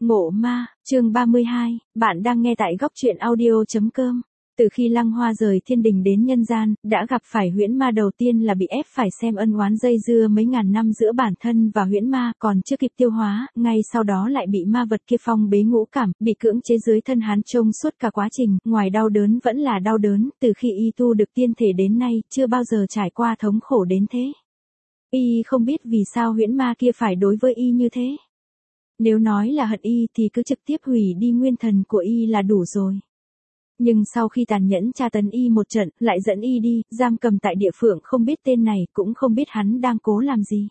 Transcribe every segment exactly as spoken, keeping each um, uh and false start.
Ngộ ma, chương ba mươi hai, bạn đang nghe tại góc truyện audio.com. Từ khi Lăng Hoa rời thiên đình đến nhân gian, đã gặp phải huyễn ma đầu tiên là bị ép phải xem ân oán dây dưa mấy ngàn năm giữa bản thân và huyễn ma, còn chưa kịp tiêu hóa, ngay sau đó lại bị ma vật kia phong bế ngũ cảm, bị cưỡng chế dưới thân hắn trông suốt cả quá trình, ngoài đau đớn vẫn là đau đớn, từ khi y tu được tiên thể đến nay, chưa bao giờ trải qua thống khổ đến thế. Y không biết vì sao huyễn ma kia phải đối với y như thế. Nếu nói là hận y thì cứ trực tiếp hủy đi nguyên thần của y là đủ rồi. Nhưng sau khi tàn nhẫn tra tấn y một trận, lại dẫn y đi, giam cầm tại địa phượng không biết tên này, cũng không biết hắn đang cố làm gì.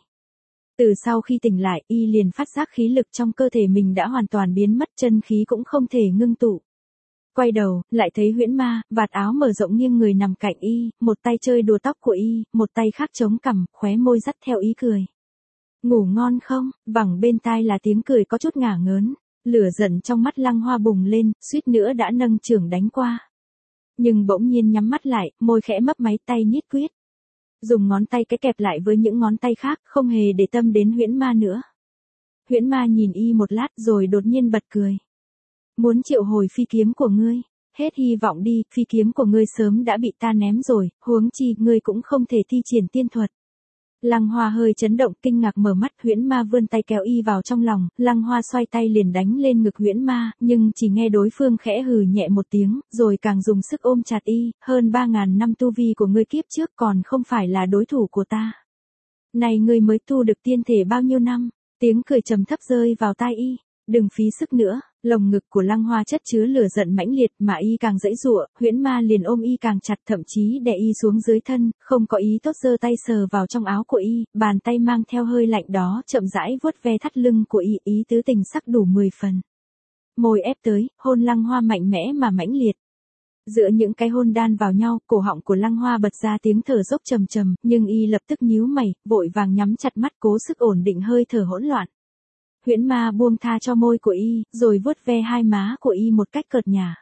Từ sau khi tỉnh lại, y liền phát giác khí lực trong cơ thể mình đã hoàn toàn biến mất, chân khí cũng không thể ngưng tụ. Quay đầu, lại thấy huyễn ma, vạt áo mở rộng nghiêng người nằm cạnh y, một tay chơi đùa tóc của y, một tay khác chống cằm, khóe môi dắt theo ý cười. Ngủ ngon không? Vẳng bên tai là tiếng cười có chút ngả ngớn. Lửa giận trong mắt Lăng Hoa bùng lên, suýt nữa đã nâng chưởng đánh qua. Nhưng bỗng nhiên nhắm mắt lại, môi khẽ mấp máy tay nhiết quyết. Dùng ngón tay cái kẹp lại với những ngón tay khác, không hề để tâm đến huyễn ma nữa. Huyễn ma nhìn y một lát rồi đột nhiên bật cười. Muốn triệu hồi phi kiếm của ngươi, hết hy vọng đi, phi kiếm của ngươi sớm đã bị ta ném rồi, huống chi ngươi cũng không thể thi triển tiên thuật. Lăng Hoa hơi chấn động kinh ngạc mở mắt, huyễn ma vươn tay kéo y vào trong lòng, Lăng Hoa xoay tay liền đánh lên ngực huyễn ma, nhưng chỉ nghe đối phương khẽ hừ nhẹ một tiếng, rồi càng dùng sức ôm chặt y, hơn ba ngàn năm tu vi của ngươi kiếp trước còn không phải là đối thủ của ta. Này ngươi mới tu được tiên thể bao nhiêu năm, tiếng cười trầm thấp rơi vào tai y, đừng phí sức nữa. Lồng ngực của Lăng Hoa chất chứa lửa giận mãnh liệt mà y càng giãy giụa, huyễn ma liền ôm y càng chặt, thậm chí đè y xuống dưới thân, không có ý tốt giơ tay sờ vào trong áo của y, bàn tay mang theo hơi lạnh đó chậm rãi vuốt ve thắt lưng của y, ý tứ tình sắc đủ mười phần. Môi ép tới, hôn Lăng Hoa mạnh mẽ mà mãnh liệt. Giữa những cái hôn đan vào nhau, cổ họng của Lăng Hoa bật ra tiếng thở dốc trầm trầm, nhưng y lập tức nhíu mày, vội vàng nhắm chặt mắt cố sức ổn định hơi thở hỗn loạn. Huyễn ma buông tha cho môi của y, rồi vuốt ve hai má của y một cách cợt nhả.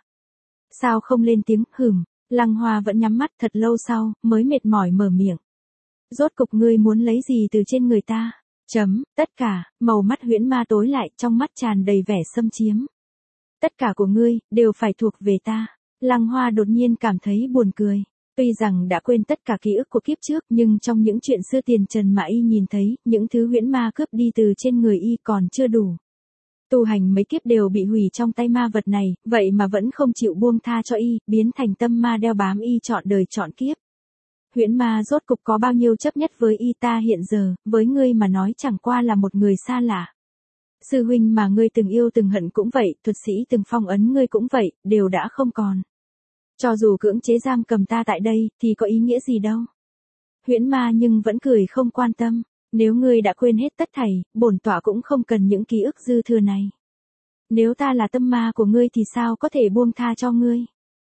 Sao không lên tiếng, hửm, Lăng Hoa vẫn nhắm mắt thật lâu sau, mới mệt mỏi mở miệng. Rốt cục ngươi muốn lấy gì từ trên người ta? Chấm, tất cả, màu mắt huyễn ma tối lại, trong mắt tràn đầy vẻ xâm chiếm. Tất cả của ngươi, đều phải thuộc về ta. Lăng Hoa đột nhiên cảm thấy buồn cười. Tuy rằng đã quên tất cả ký ức của kiếp trước, nhưng trong những chuyện xưa tiền trần mà y nhìn thấy, những thứ huyễn ma cướp đi từ trên người y còn chưa đủ. Tu hành mấy kiếp đều bị hủy trong tay ma vật này, vậy mà vẫn không chịu buông tha cho y, biến thành tâm ma đeo bám y trọn đời trọn kiếp. Huyễn ma rốt cục có bao nhiêu chấp nhất với y ta hiện giờ, với ngươi mà nói chẳng qua là một người xa lạ. Sư huynh mà ngươi từng yêu từng hận cũng vậy, thuật sĩ từng phong ấn ngươi cũng vậy, đều đã không còn. Cho dù cưỡng chế giam cầm ta tại đây, thì có ý nghĩa gì đâu. Huyễn ma nhưng vẫn cười không quan tâm. Nếu ngươi đã quên hết tất thảy, bổn tọa cũng không cần những ký ức dư thừa này. Nếu ta là tâm ma của ngươi thì sao có thể buông tha cho ngươi.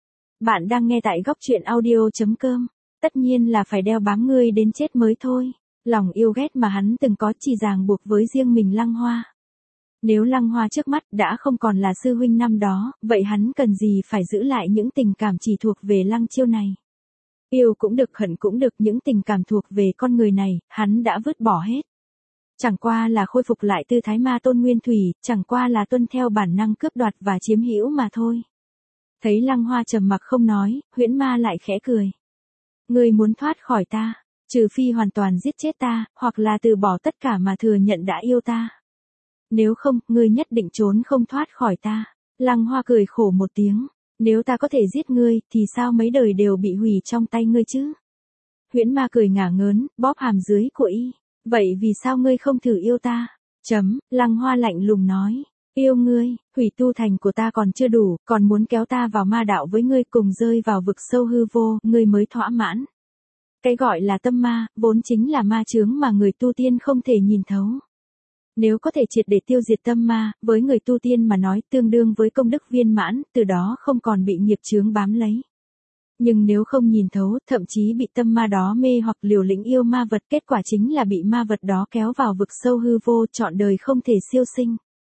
Bạn đang nghe tại góc truyện audio.com. Tất nhiên là phải đeo bám ngươi đến chết mới thôi. Lòng yêu ghét mà hắn từng có chỉ ràng buộc với riêng mình Lăng Hoa. Nếu Lăng Hoa trước mắt đã không còn là sư huynh năm đó, vậy hắn cần gì phải giữ lại những tình cảm chỉ thuộc về Lăng Chiêu này. Yêu cũng được, hận cũng được, những tình cảm thuộc về con người này, hắn đã vứt bỏ hết. Chẳng qua là khôi phục lại tư thái ma tôn nguyên thủy, chẳng qua là tuân theo bản năng cướp đoạt và chiếm hữu mà thôi. Thấy Lăng Hoa trầm mặc không nói, huyễn ma lại khẽ cười. Ngươi muốn thoát khỏi ta, trừ phi hoàn toàn giết chết ta, hoặc là từ bỏ tất cả mà thừa nhận đã yêu ta. Nếu không, ngươi nhất định trốn không thoát khỏi ta. Lăng Hoa cười khổ một tiếng. Nếu ta có thể giết ngươi, thì sao mấy đời đều bị hủy trong tay ngươi chứ? Huyễn ma cười ngả ngớn, bóp hàm dưới của y. Vậy vì sao ngươi không thử yêu ta? Chấm, Lăng Hoa lạnh lùng nói. Yêu ngươi, hủy tu thành của ta còn chưa đủ, còn muốn kéo ta vào ma đạo với ngươi cùng rơi vào vực sâu hư vô, ngươi mới thỏa mãn. Cái gọi là tâm ma, vốn chính là ma chướng mà người tu tiên không thể nhìn thấu. Nếu có thể triệt để tiêu diệt tâm ma, với người tu tiên mà nói tương đương với công đức viên mãn, từ đó không còn bị nghiệp chướng bám lấy. Nhưng nếu không nhìn thấu, thậm chí bị tâm ma đó mê hoặc liều lĩnh yêu ma vật, kết quả chính là bị ma vật đó kéo vào vực sâu hư vô, trọn đời không thể siêu sinh.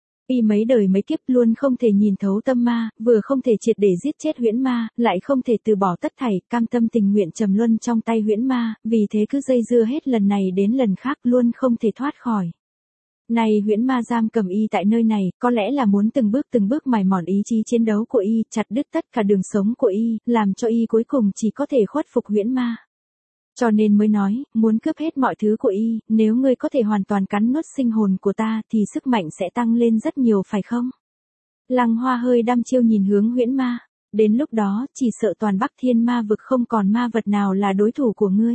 Y mấy đời mấy kiếp luôn không thể nhìn thấu tâm ma, vừa không thể triệt để giết chết huyễn ma, lại không thể từ bỏ tất thảy, cam tâm tình nguyện trầm luân trong tay huyễn ma, vì thế cứ dây dưa hết lần này đến lần khác luôn không thể thoát khỏi. Này huyễn ma giam cầm y tại nơi này, có lẽ là muốn từng bước từng bước mài mòn ý chí chiến đấu của y, chặt đứt tất cả đường sống của y, làm cho y cuối cùng chỉ có thể khuất phục huyễn ma. Cho nên mới nói, muốn cướp hết mọi thứ của y, nếu ngươi có thể hoàn toàn cắn nuốt sinh hồn của ta thì sức mạnh sẽ tăng lên rất nhiều phải không? Lăng Hoa hơi đăm chiêu nhìn hướng huyễn ma. Đến lúc đó, chỉ sợ toàn Bắc Thiên Ma vực không còn ma vật nào là đối thủ của ngươi.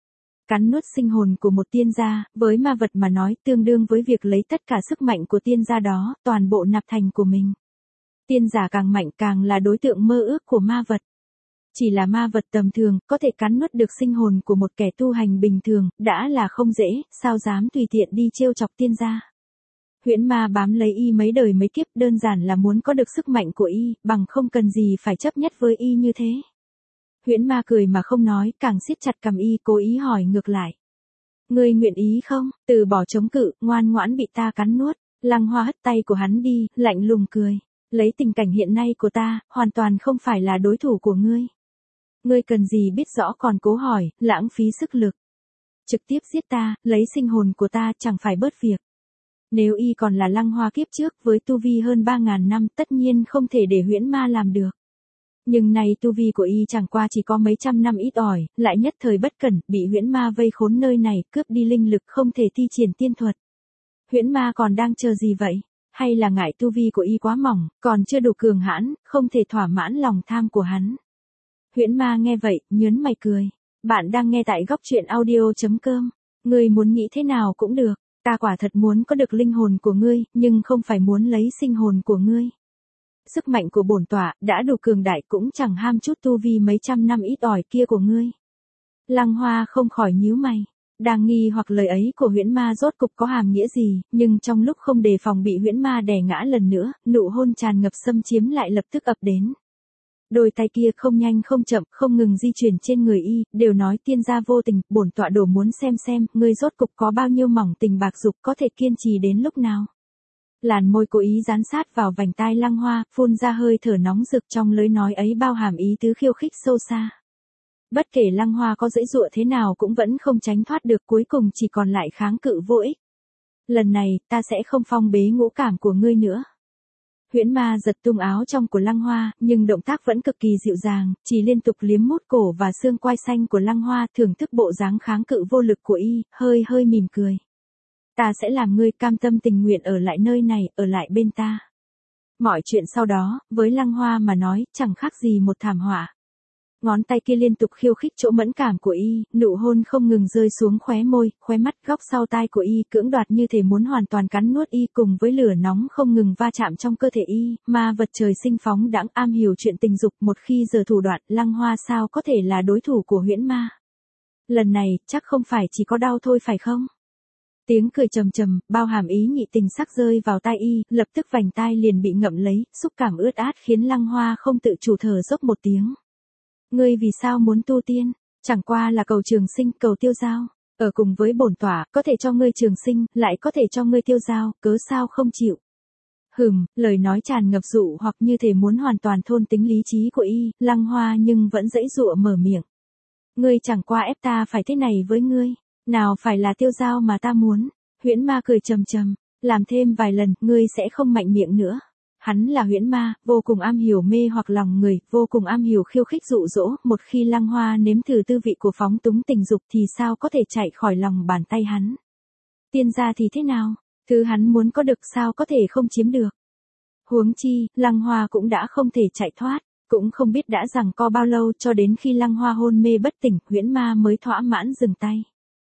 Cắn nuốt sinh hồn của một tiên gia, với ma vật mà nói tương đương với việc lấy tất cả sức mạnh của tiên gia đó, toàn bộ nạp thành của mình. Tiên giả càng mạnh càng là đối tượng mơ ước của ma vật. Chỉ là ma vật tầm thường, có thể cắn nuốt được sinh hồn của một kẻ tu hành bình thường, đã là không dễ, sao dám tùy tiện đi trêu chọc tiên gia. Huyễn ma bám lấy y mấy đời mấy kiếp, đơn giản là muốn có được sức mạnh của y, bằng không cần gì phải chấp nhất với y như thế. Huyễn ma cười mà không nói, càng siết chặt cầm y, cố ý hỏi ngược lại. Ngươi nguyện ý không, từ bỏ chống cự, ngoan ngoãn bị ta cắn nuốt. Lăng Hoa hất tay của hắn đi, lạnh lùng cười. Lấy tình cảnh hiện nay của ta, hoàn toàn không phải là đối thủ của ngươi. Ngươi cần gì biết rõ còn cố hỏi, lãng phí sức lực. Trực tiếp giết ta, lấy sinh hồn của ta chẳng phải bớt việc. Nếu y còn là Lăng Hoa kiếp trước với tu vi hơn ba ngàn năm tất nhiên không thể để huyễn ma làm được. Nhưng nay tu vi của y chẳng qua chỉ có mấy trăm năm ít ỏi, lại nhất thời bất cẩn, bị huyễn ma vây khốn nơi này, cướp đi linh lực không thể thi triển tiên thuật. Huyễn ma còn đang chờ gì vậy? Hay là ngại tu vi của y quá mỏng, còn chưa đủ cường hãn, không thể thỏa mãn lòng tham của hắn. Huyễn ma nghe vậy, nhớn mày cười. Bạn đang nghe tại góc truyện audio chấm com. Ngươi muốn nghĩ thế nào cũng được, ta quả thật muốn có được linh hồn của ngươi, nhưng không phải muốn lấy sinh hồn của ngươi. Sức mạnh của bổn tọa đã đủ cường đại cũng chẳng ham chút tu vi mấy trăm năm ít ỏi kia của ngươi. Lăng Hoa không khỏi nhíu mày. Đang nghi hoặc lời ấy của huyễn ma rốt cục có hàm nghĩa gì, nhưng trong lúc không đề phòng bị huyễn ma đè ngã lần nữa, nụ hôn tràn ngập xâm chiếm lại lập tức ập đến. Đôi tay kia không nhanh không chậm, không ngừng di chuyển trên người y, đều nói tiên gia vô tình, bổn tọa đổ muốn xem xem, ngươi rốt cục có bao nhiêu mỏng tình bạc dục có thể kiên trì đến lúc nào. Làn môi cố ý dán sát vào vành tai Lăng Hoa, phun ra hơi thở nóng rực trong lời nói ấy bao hàm ý tứ khiêu khích sâu xa. Bất kể Lăng Hoa có giãy giụa thế nào cũng vẫn không tránh thoát được, cuối cùng chỉ còn lại kháng cự vô ích. Lần này, ta sẽ không phong bế ngũ cảm của ngươi nữa. Huyễn ma giật tung áo trong của Lăng Hoa, nhưng động tác vẫn cực kỳ dịu dàng, chỉ liên tục liếm mút cổ và xương quai xanh của Lăng Hoa, thưởng thức bộ dáng kháng cự vô lực của y, hơi hơi mỉm cười. Ta sẽ làm ngươi cam tâm tình nguyện ở lại nơi này, ở lại bên ta. Mọi chuyện sau đó, với Lăng Hoa mà nói, chẳng khác gì một thảm họa. Ngón tay kia liên tục khiêu khích chỗ mẫn cảm của y, nụ hôn không ngừng rơi xuống khóe môi, khóe mắt, góc sau tai của y, cưỡng đoạt như thể muốn hoàn toàn cắn nuốt y, cùng với lửa nóng không ngừng va chạm trong cơ thể y, ma vật trời sinh phóng đãng am hiểu chuyện tình dục, một khi giờ thủ đoạn, Lăng Hoa sao có thể là đối thủ của huyễn ma. Lần này, chắc không phải chỉ có đau thôi phải không? Tiếng cười trầm trầm, bao hàm ý nhị tình sắc rơi vào tai y, lập tức vành tai liền bị ngậm lấy, xúc cảm ướt át khiến Lăng Hoa không tự chủ thở dốc một tiếng. Ngươi vì sao muốn tu tiên? Chẳng qua là cầu trường sinh, cầu tiêu dao. Ở cùng với bổn tọa, có thể cho ngươi trường sinh, lại có thể cho ngươi tiêu dao, cớ sao không chịu? Hừm, lời nói tràn ngập dụ hoặc như thể muốn hoàn toàn thôn tính lý trí của y, Lăng Hoa nhưng vẫn giãy giụa mở miệng. Ngươi chẳng qua ép ta phải thế này với ngươi. Nào phải là tiêu dao mà ta muốn. Huyễn ma cười trầm trầm. Làm thêm vài lần, ngươi sẽ không mạnh miệng nữa. Hắn là huyễn ma, vô cùng am hiểu mê hoặc lòng người, vô cùng am hiểu khiêu khích dụ dỗ, một khi Lăng Hoa nếm thử tư vị của phóng túng tình dục thì sao có thể chạy khỏi lòng bàn tay hắn. Tiên gia thì thế nào? Thứ hắn muốn có được sao có thể không chiếm được. Huống chi, Lăng Hoa cũng đã không thể chạy thoát, cũng không biết đã giằng co bao lâu cho đến khi Lăng Hoa hôn mê bất tỉnh, huyễn ma mới thỏa mãn dừng tay.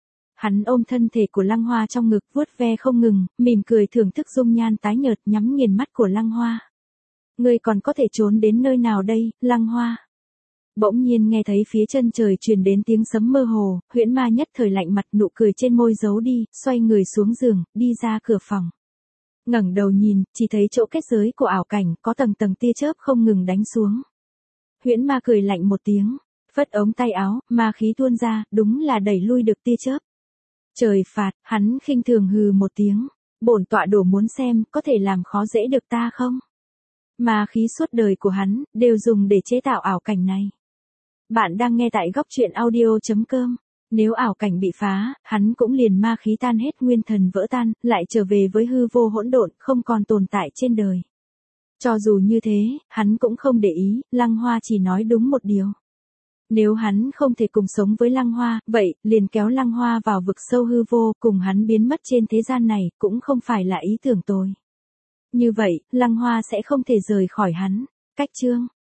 Hắn ôm thân thể của Lăng Hoa trong ngực vuốt ve không ngừng, mỉm cười thưởng thức dung nhan tái nhợt nhắm nghiền mắt của Lăng Hoa. Ngươi còn có thể trốn đến nơi nào đây, Lăng Hoa? Bỗng nhiên nghe thấy phía chân trời truyền đến tiếng sấm mơ hồ, huyễn ma nhất thời lạnh mặt, nụ cười trên môi giấu đi, xoay người xuống giường, đi ra cửa phòng. Ngẩng đầu nhìn, chỉ thấy chỗ kết giới của ảo cảnh có tầng tầng tia chớp không ngừng đánh xuống. Huyễn ma cười lạnh một tiếng, phất ống tay áo, ma khí tuôn ra, đúng là đẩy lui được tia chớp. Trời phạt, hắn khinh thường hừ một tiếng. Bổn tọa đổ muốn xem, có thể làm khó dễ được ta không? Ma khí suốt đời của hắn, đều dùng để chế tạo ảo cảnh này. Bạn đang nghe tại góc truyện audio chấm com. Nếu ảo cảnh bị phá, hắn cũng liền ma khí tan hết nguyên thần vỡ tan, lại trở về với hư vô hỗn độn, không còn tồn tại trên đời. Cho dù như thế, hắn cũng không để ý, Lăng Hoa chỉ nói đúng một điều. Nếu hắn không thể cùng sống với Lăng Hoa, vậy, liền kéo Lăng Hoa vào vực sâu hư vô, cùng hắn biến mất trên thế gian này, cũng không phải là ý tưởng tồi. Như vậy, Lăng Hoa sẽ không thể rời khỏi hắn. Cách chương